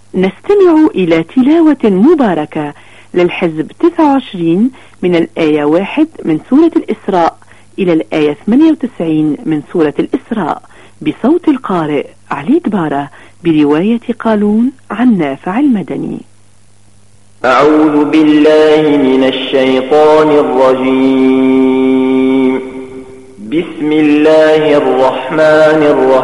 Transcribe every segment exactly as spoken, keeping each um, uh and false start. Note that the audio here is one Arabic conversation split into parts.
نستمع إلى تلاوة مباركة للحزب تسعة وعشرين من الآية واحد من سورة الإسراء إلى الآية ثمانية وتسعين من سورة الإسراء بصوت القارئ علي دبارة برواية قالون عن نافع المدني. أعوذ بالله من الشيطان الرجيم. بسم الله الرحمن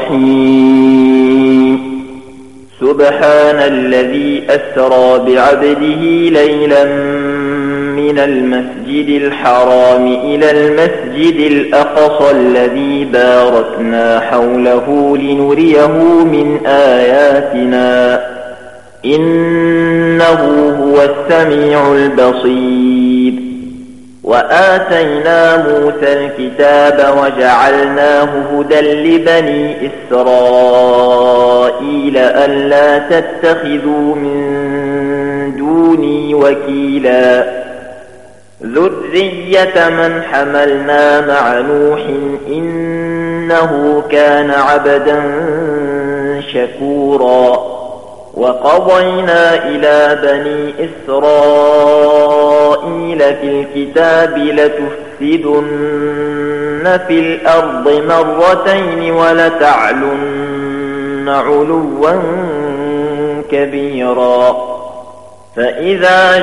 الرحيم. سبحان الذي أسرى بعبده ليلا من المسجد الحرام إلى المسجد الأقصى الذي باركنا حوله لنريه من آياتنا إنه هو السميع البصير. وآتينا موسى الكتاب وجعلناه هدى لبني إسرائيل ألا تتخذوا من دوني وكيلا ذرية من حملنا مع نوح إنه كان عبدا شكورا. وقضينا إلى بني إسرائيل في الكتاب لتفسدن في الأرض مرتين ولتعلن علوا كبيرا. فإذا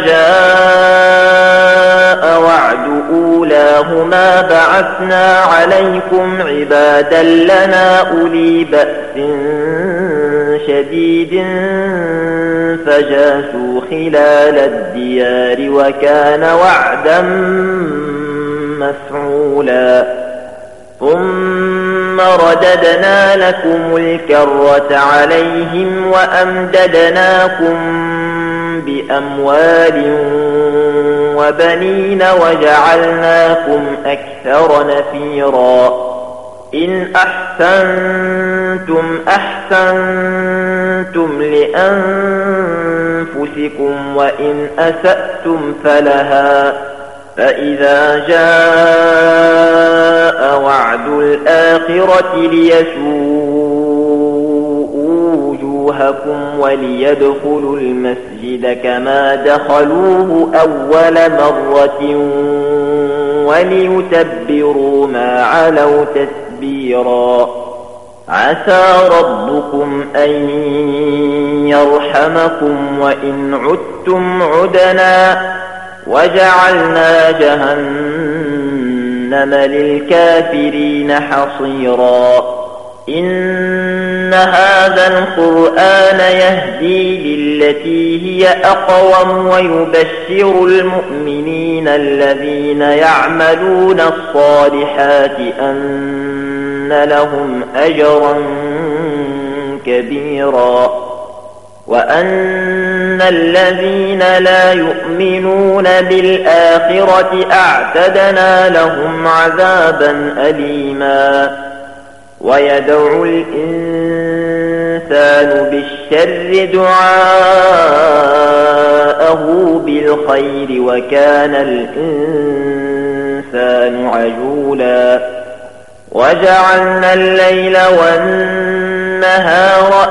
جاء وعد أولاهما بعثنا عليكم عبادا لنا أولي بأس شديد فجاسوا خلال الديار وكان وعدا مفعولا. ثم رددنا لكم الكرة عليهم وأمددناكم بأموال وبنين وجعلناكم أكثر نفيرا. إن أحسنتم أحسنتم لأنفسكم وإن أسأتم فلها. فإذا جاء وعد الآخرة ليسوءوا وجوهكم وليدخلوا المسجد كما دخلوه أول مرة وليتبروا ما علوا تتبيرا. عسى ربكم أن يرحمكم وإن عدتم عدنا وجعلنا جهنم للكافرين حصيرا. إن هذا القرآن يهدي للتي هي أقوم ويبشر المؤمنين الذين يعملون الصالحات أن لهم أجرا كبيرا وأن الذين لا يؤمنون بالآخرة أعتدنا لهم عذابا أليما. ويدعو الإنسان بالشر دعاءه بالخير وكان الإنسان عجولا. وجعلنا الليل والنهار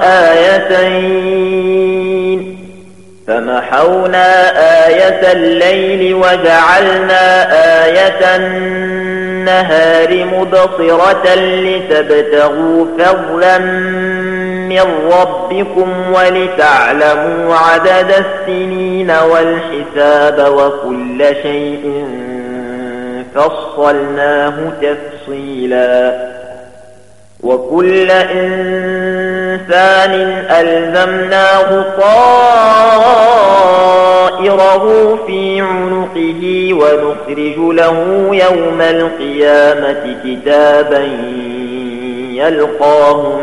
آيتين فمحونا آية الليل وجعلنا آية النهار مبصرة لتبتغوا فضلا من ربكم ولتعلموا عدد السنين والحساب وكل شيء فصلناه تفصيلا. وكل إنسان ألزمناه طائره في عنقه ونخرج له يوم القيامة كتابا يلقاه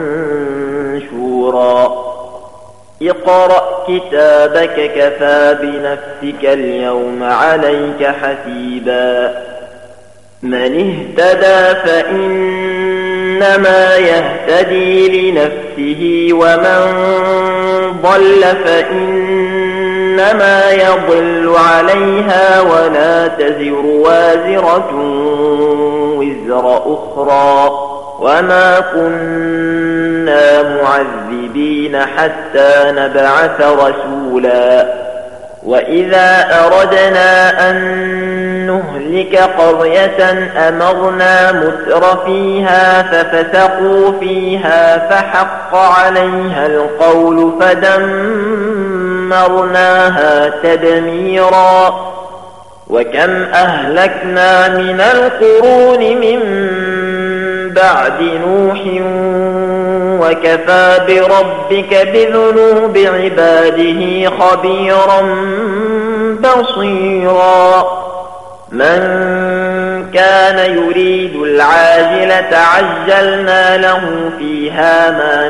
منشورا. اقرأ كتابك كفى بنفسك اليوم عليك حسيبا. من اهتدى فإنما يهتدي لنفسه ومن ضل فإنما يضل عليها ولا تزر وازرة وزر أخرى وما كنا كنا معذبين حتى نبعث رسولا وإذا أردنا أن نهلك قرية أمرنا متر فيها ففسقوا فيها فحق عليها القول فدمرناها تدميرا وكم أهلكنا من القرون من بعد نوح وكفى بربك بذنوب عباده خبيرا بصيرا من كان يريد العاجلة عجلنا له فيها ما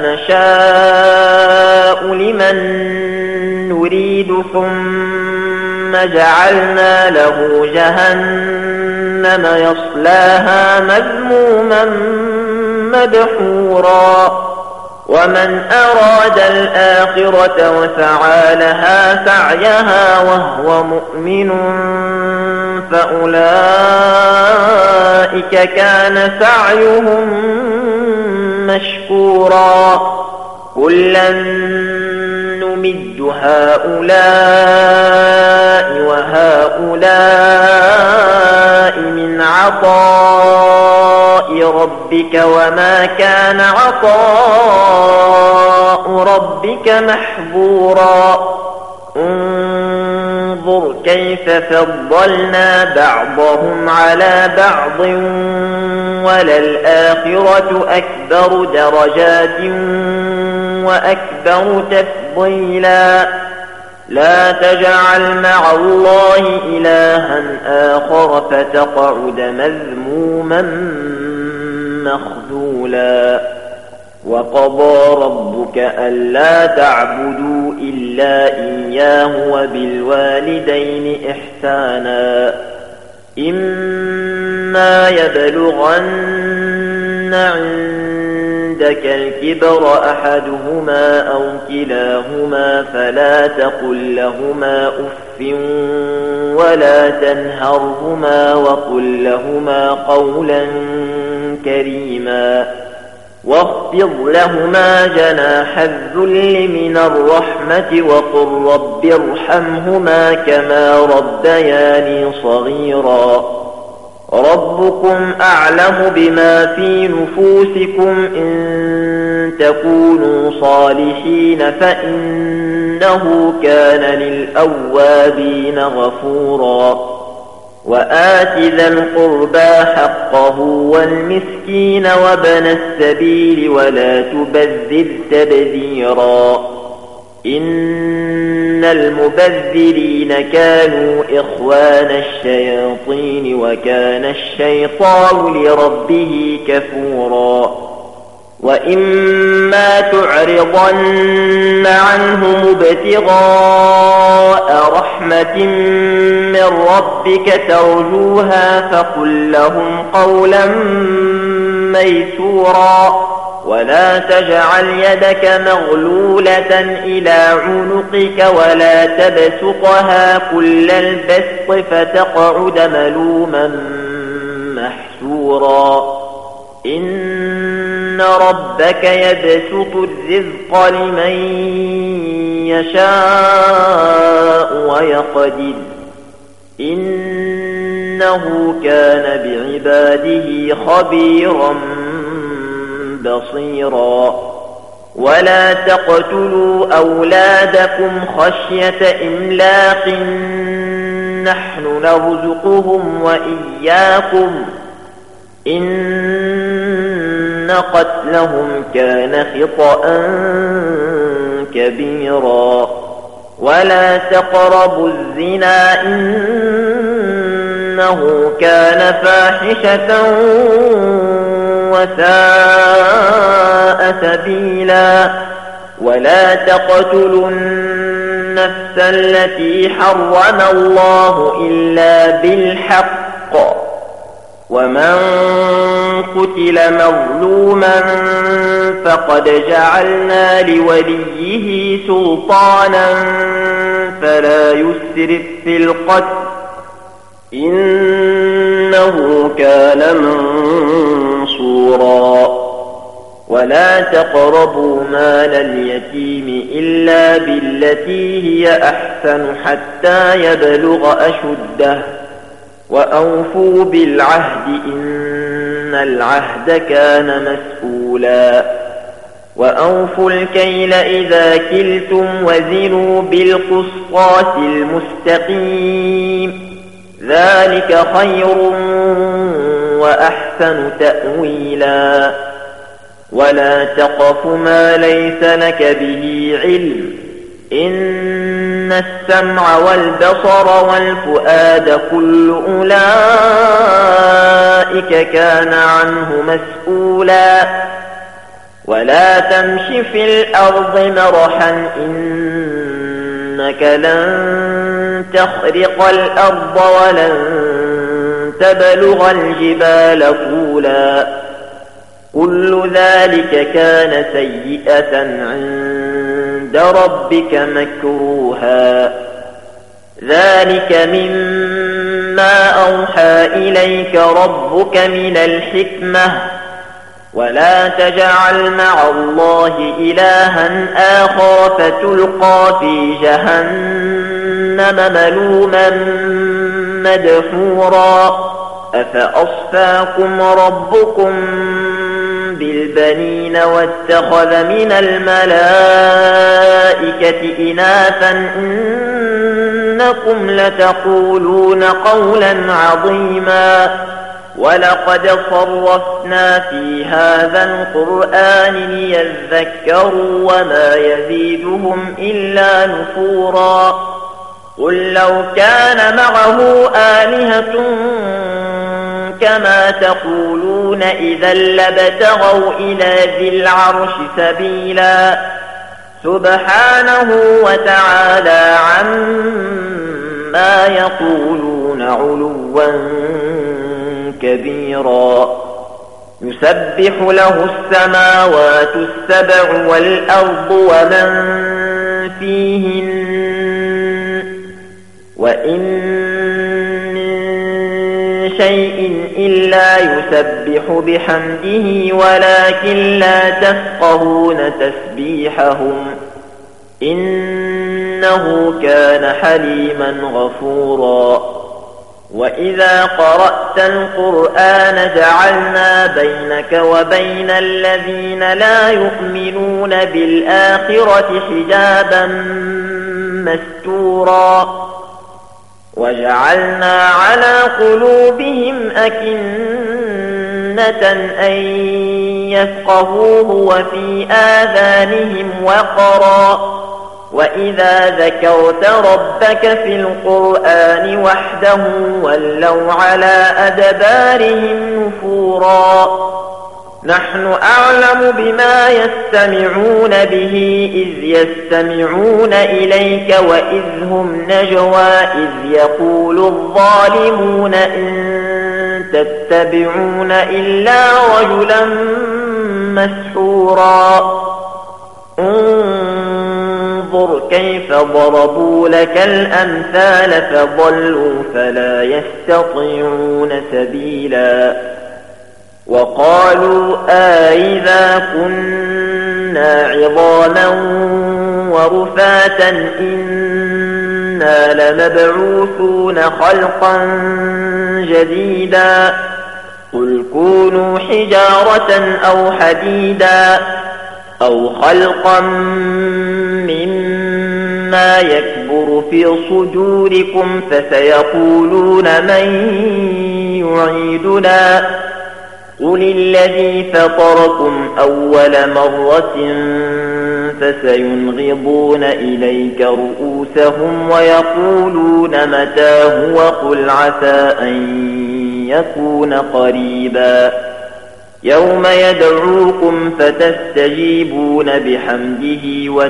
نشاء لمن نريد ثم جعلنا له جهنم يصلاها مذموما مدحورا ومن أراد الآخرة وسعى لها سعيها وهو مؤمن فأولئك كان سعيهم مشكورا كلا نمد هؤلاء وهؤلاء من عطاء ربك وما كان عطاء ربك محظورا انظر كيف فضلنا بعضهم على بعض وللآخرة أكبر درجات وأكبر تفضيلا لا تجعل مع الله إلها آخر فتقعد مذموما مخذولا وقضى ربك ألا تعبدوا إلا إياه وبالوالدين إحسانا إما يبلغن عندك الكبر أحدهما أو كلاهما فلا تقل لهما أف ولا تنهرهما وقل لهما قولا كريما واخفض لهما جناح الذل من الرحمة وقل رب ارحمهما كما ربياني صغيرا ربكم أعلم بما في نفوسكم إن تكونوا صالحين فإنه كان للأوابين غفورا وآت ذا القربى حقه والمسكين وابن السبيل ولا تبذر تبذيرا إن المبذرين كانوا إخوان الشياطين وكان الشيطان لربه كفورا وإما تعرضن عنهم ابتغاء رحمة من ربك ترجوها فقل لهم قولا ميسورا ولا تجعل يدك مغلولة إلى عنقك ولا تبسطها كل البسط فتقعد ملوما محسورا إن ربك يبسط الرزق لمن يشاء ويقدر إنه كان بعباده خبيرا بصيرا ولا تقتلوا أولادكم خشية إملاق نحن نرزقهم وإياكم إن قتلهم كان خطأ كبيرا ولا تقربوا الزنا إنه كان فاحشة وساء سبيلا ولا تقتلوا النفس التي حرم الله إلا بالحق ومن قتل مظلوما فقد جعلنا لوليه سلطانا فلا يسرف في القتل إنه كان منصورا ولا تقربوا مال اليتيم إلا بالتي هي أحسن حتى يبلغ أشده وأوفوا بالعهد إن العهد كان مسؤولا وأوفوا الكيل إذا كلتم وزنوا بالقسطاس المستقيم ذلك خير وأحسن تأويلا ولا تقف ما ليس لك به علم إن السمع والبصر والفؤاد كل أولئك كان عنه مسؤولا ولا تمش في الأرض مرحا إنك لن تخرق الأرض ولن تبلغ الجبال طولا كل ذلك كان سيئة عند ربك مكروها ذلك مما أوحى إليك ربك من الحكمة ولا تجعل مع الله إلها آخر فتلقى في جهنم ملوما مدحورا أفأصفاكم ربكم بالبنين واتخذ من الملائكة إناثا إنكم لتقولون قولا عظيما ولقد صرفنا في هذا القرآن ليذكروا وما يزيدهم إلا نفورا قل لو كان معه آلهة كما تقولون إذا لابتغوا إلى ذي العرش سبيلا سبحانه وتعالى عما يقولون علوا كبيرا يسبح له السماوات السبع والأرض ومن فيهن وإن من شيء إلا يسبح بحمده ولكن لا تفقهون تسبيحهم إنه كان حليما غفورا وإذا قرأت القرآن جعلنا بينك وبين الذين لا يؤمنون بالآخرة حجابا مستورا وجعلنا على قلوبهم أكنة أن يفقهوه وفي آذانهم وقرا وإذا ذكرت ربك في القرآن وحده ولوا على أدبارهم نفورا نحن أعلم بما يستمعون به إذ يستمعون إليك وإذ هم نجوى إذ يقول الظالمون إن تتبعون إلا رجلا مسحورا انظر كيف ضربوا لك الأمثال فضلوا فلا يستطيعون سبيلا وقالوا أئذا كنا عظاما ورفاتا إنا لمبعوثون خلقا جديدا قل كونوا حجارة أو حديدا أو خلقا مما يكبر في صدوركم فسيقولون من يعيدنا قل الذي فطركم أول مرة فسينغضون إليك رؤوسهم ويقولون متى هو قل عسى أن يكون قريبا يوم يدعوكم فتستجيبون بحمده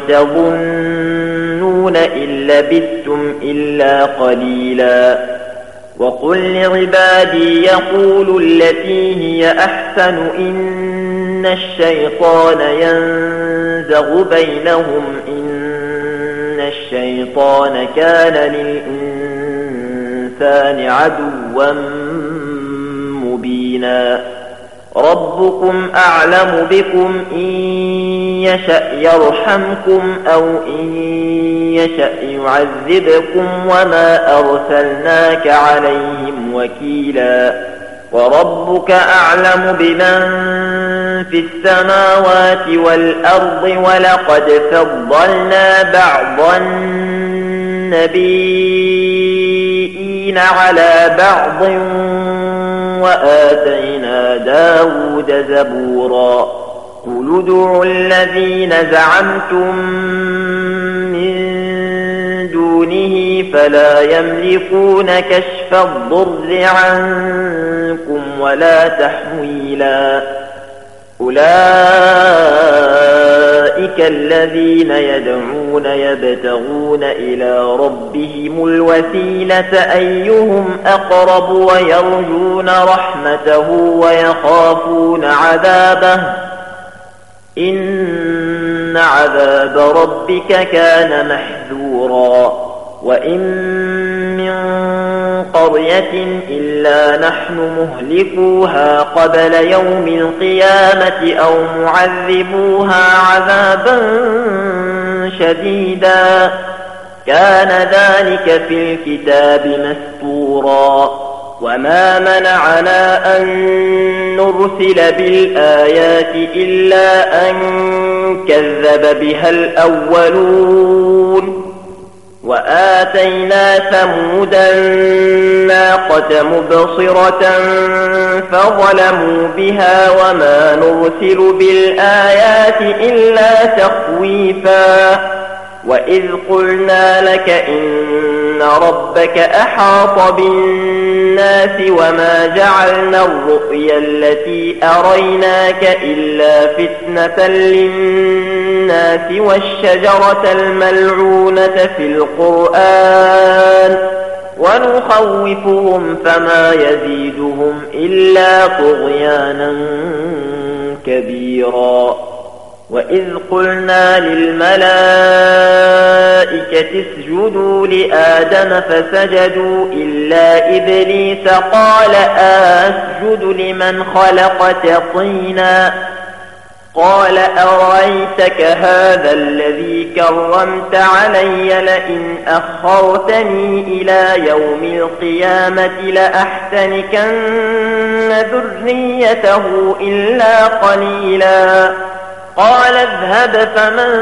وتظنون إن لبثتم إلا قليلا وقل لعبادي يقولوا التي هي أحسن إن الشيطان ينزغ بينهم إن الشيطان كان للإنسان عدوا مبينا ربكم أعلم بكم إن يشأ يرحمكم أو إن يشأ يعذبكم وما أرسلناك عليهم وكيلا وربك أعلم بمن في السماوات والأرض ولقد فضلنا بعض النبيين على بعض وآتينا داود زبورا قل ادعوا الذين زعمتم من دونه فلا يملكون كشف الضر عنكم ولا تحويلا أولئك الذين يدعون يبتغون إلى ربهم الوسيلة أيهم أقرب ويرجون رحمته ويخافون عذابه إن عذاب ربك كان محذورا وإن من قرية إلا نحن مهلكوها قبل يوم القيامة أو معذبوها عذابا شديدا كان ذلك في الكتاب مسطورا وما منعنا أن نرسل بالآيات إلا أن كذب بها الأولون وآتينا ثمود الناقة مبصرة فظلموا بها وما نرسل بالآيات إلا تخويفا وإذ قلنا لك إن ربك أحاط بالناس وما جعلنا الرؤيا التي أريناك إلا فتنة للناس والشجرة الملعونة في القرآن ونخوفهم فما يزيدهم إلا طغيانا كبيرا وإذ قلنا للملائكة اسجدوا لآدم فسجدوا إلا إبليس قال أسجد لمن خلقت طينا قال أرأيتك هذا الذي كرمت علي لئن أخرتني إلى يوم القيامة لأحتنكن ذريته إلا قليلا قال اذهب فمن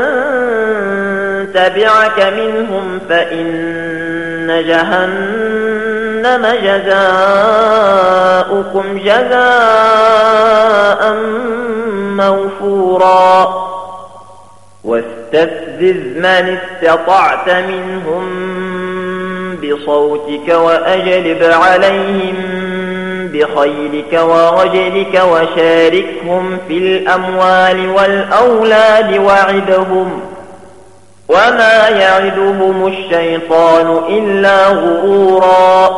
تبعك منهم فإن جهنم جزاؤكم جزاء موفورا واستفزز من استطعت منهم بصوتك وأجلب عليهم بخيلك ورجلك وشاركهم في الأموال والأولاد وعدهم وما يعدهم الشيطان إلا غرورا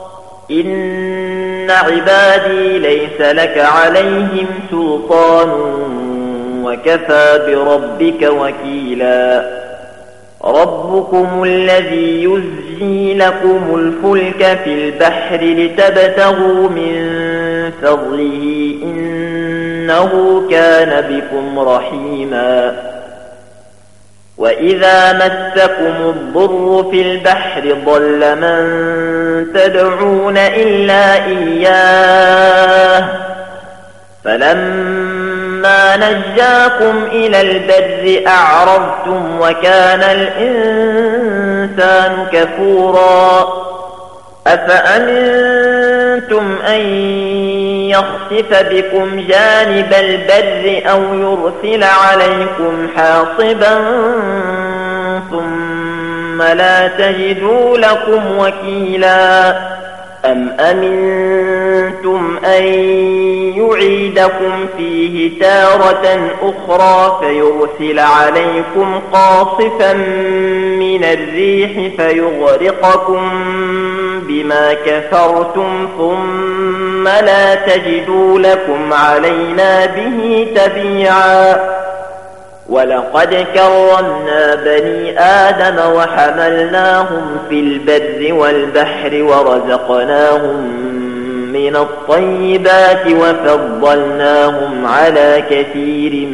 إن عبادي ليس لك عليهم سلطان وكفى بربك وكيلا ربكم الذي يزجي لكم الفلك في البحر لتبتغوا من فضله إنه كان بكم رحيما وإذا مسكم الضر في البحر ضل من تدعون إلا إياه فلما نجاكم إلى البر أعرضتم وكان الإنسان كفورا أفأمنتم أن يخسف بكم جانب البر أو يرسل عليكم حاصبا ثم لا تجدوا لكم وكيلا أم أمنتم أن يعيدكم فيه تارة أخرى فيرسل عليكم قاصفا من الريح فيغرقكم بما كفرتم ثم لا تجدوا لكم علينا به تبيعا ولقد كرمنا بني آدم وحملناهم في البر والبحر ورزقناهم من الطيبات وفضلناهم على كثير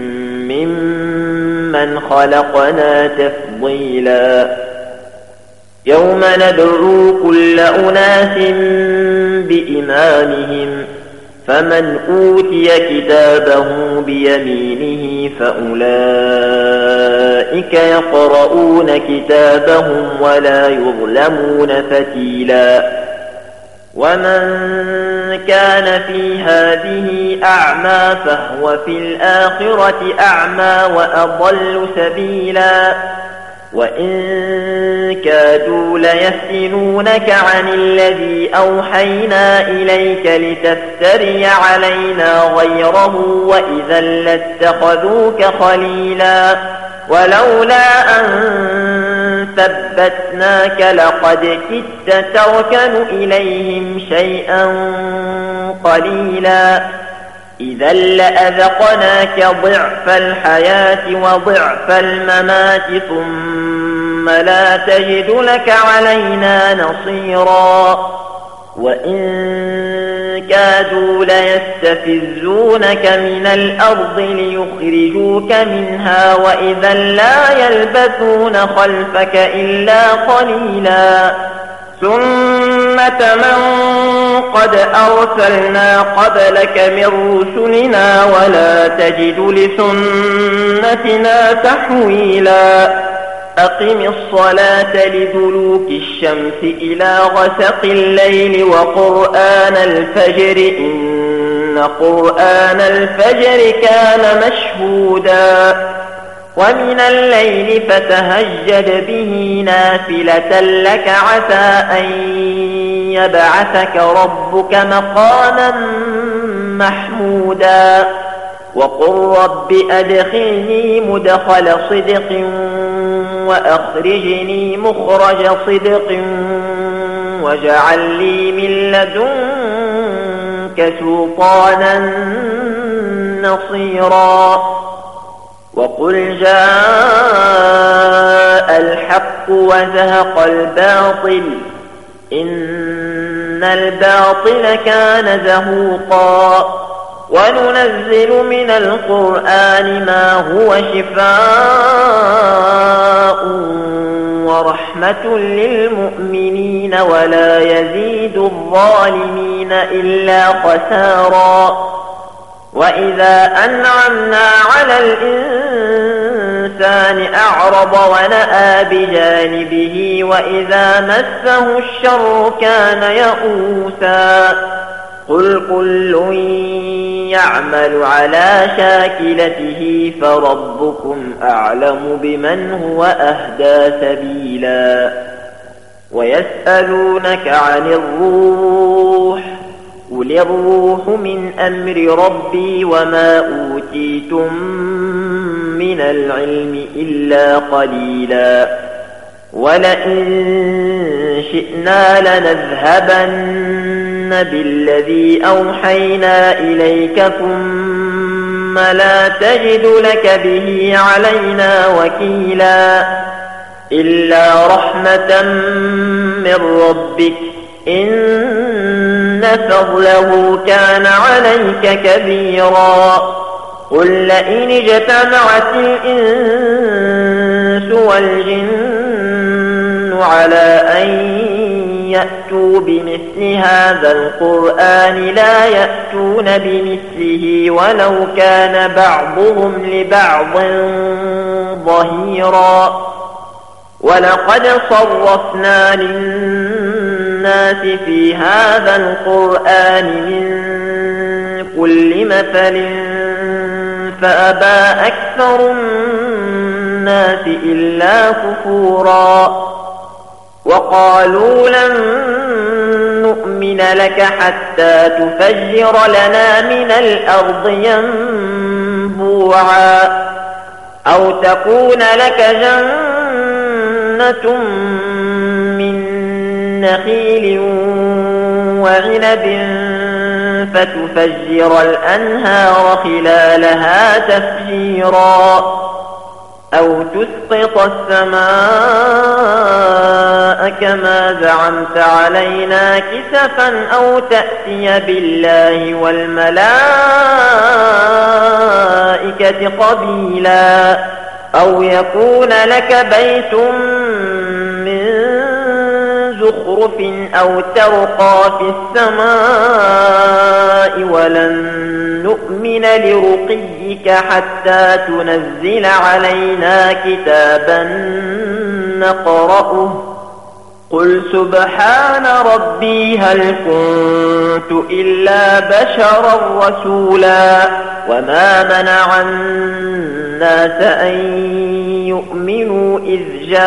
ممن خلقنا تفضيلا يوم ندعو كل أناس بإمامهم فمن أوتي كتابه بيمينه فأولئك يقرؤون كتابهم ولا يظلمون فتيلا ومن كان في هذه أعمى فهو في الآخرة أعمى وأضل سبيلا وإن كادوا ليفتنونك عن الذي أوحينا إليك لتفتري علينا غيره وإذا لاتخذوك خليلا ولولا أن ثبتناك لقد كدت تركن إليهم شيئا قليلا إذا لأذقناك ضعف الحياة وضعف الممات ثم لا تجد لك علينا نصيرا وإن كادوا ليستفزونك من الأرض ليخرجوك منها وإذا لا يلبثون خلفك إلا قليلا سنة من قد أرسلنا قبلك من رسلنا ولا تجد لسنتنا تحويلا أقم الصلاة لدلوك الشمس إلى غسق الليل وقرآن الفجر إن قرآن الفجر كان مشهودا ومن الليل فتهجد به نافلة لك عسى أن يبعثك ربك مقاما محمودا وقل رب أدخلني مدخل صدق وأخرجني مخرج صدق واجعل لي من لدنك سلطانا نصيرا وقل جاء الحق وزهق الباطل إن الباطل كان زهوقا وننزل من القرآن ما هو شفاء ورحمة للمؤمنين ولا يزيد الظالمين إلا خسارا وإذا أنعمنا على الإنسان أعرض ونأى بجانبه وإذا مسه الشر كان يئوسا قل كل يعمل على شاكلته فربكم أعلم بمن هو أهدى سبيلا ويسألونك عن الروح قل الروح من أمر ربي وما أوتيتم من العلم إلا قليلا ولئن شئنا لنذهبن بالذي أوحينا إليك ثم لا تجد لك به علينا وكيلا إلا رحمة من ربك إن فضله كان عليك كبيرا قل لئن اجتمعت الإنس والجن على أن يأتوا بمثل هذا القرآن لا يأتون بمثله ولو كان بعضهم لبعض ظهيرا ولقد صرفنا للناس في هذا القرآن من كل مثل فأبى أكثر الناس إلا كفورا وقالوا لن نؤمن لك حتى تفجر لنا من الأرض ينبوعا أو تكون لك جنة من نخيل وعنب فتفجر الأنهار خلالها تفجيرا أو تسقط السماء كما زعمت علينا كسفا أو تأتي بالله والملائكة قبيلا أو يكون لك بيت من زخرف أو ترقى في السماء ولن نؤمن لرقيك حتى تنزل علينا كتابا نقرأه قل سبحان ربي هل كنت إلا بشرا رسولا وما منع الناس أن يؤمنوا إذ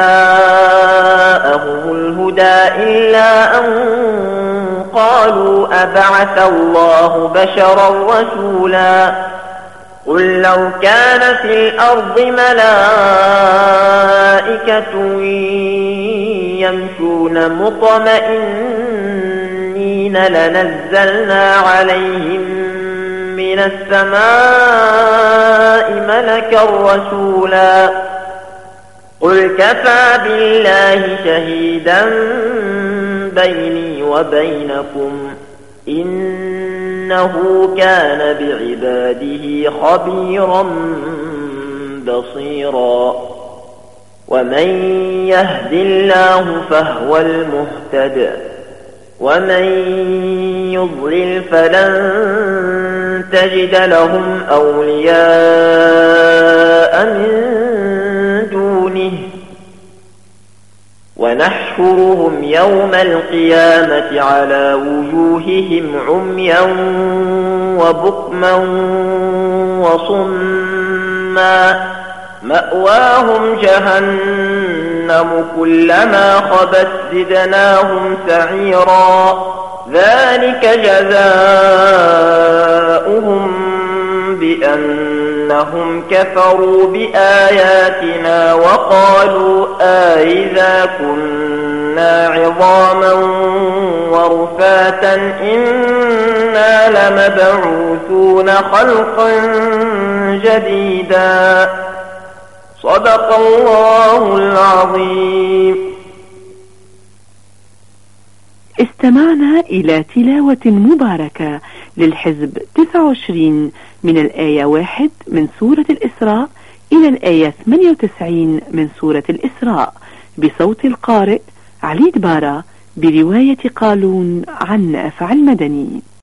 جاءهم الهدى إلا أن قالوا أبعث الله بشرا رسولا قل لو كان في الأرض ملائكة يمشون مطمئنين لنزلنا عليهم من السماء ملكا رسولا قل كفى بالله شهيدا بيني وبينكم إنه كان بعباده خبيرا بصيرا ومن يهد الله فهو المهتد ومن يضلل فلن تجد لهم أولياء من دونه ونحشرهم يوم القيامة على وجوههم عميا وبكما وصما مأواهم جهنم كلما خبت زدناهم سعيرا ذلك جزاؤهم بأنهم كفروا بآياتنا وقالوا أإذا كنا عظاما ورفاتا إنا لمبعوثون خلقا جديدا صدق الله العظيم. استمعنا إلى تلاوة مباركة للحزب تسعة وعشرين من الآية واحد من سورة الإسراء إلى الآية ثمانية وتسعين من سورة الإسراء بصوت القارئ علي دبارة برواية قالون عن نافع المدني.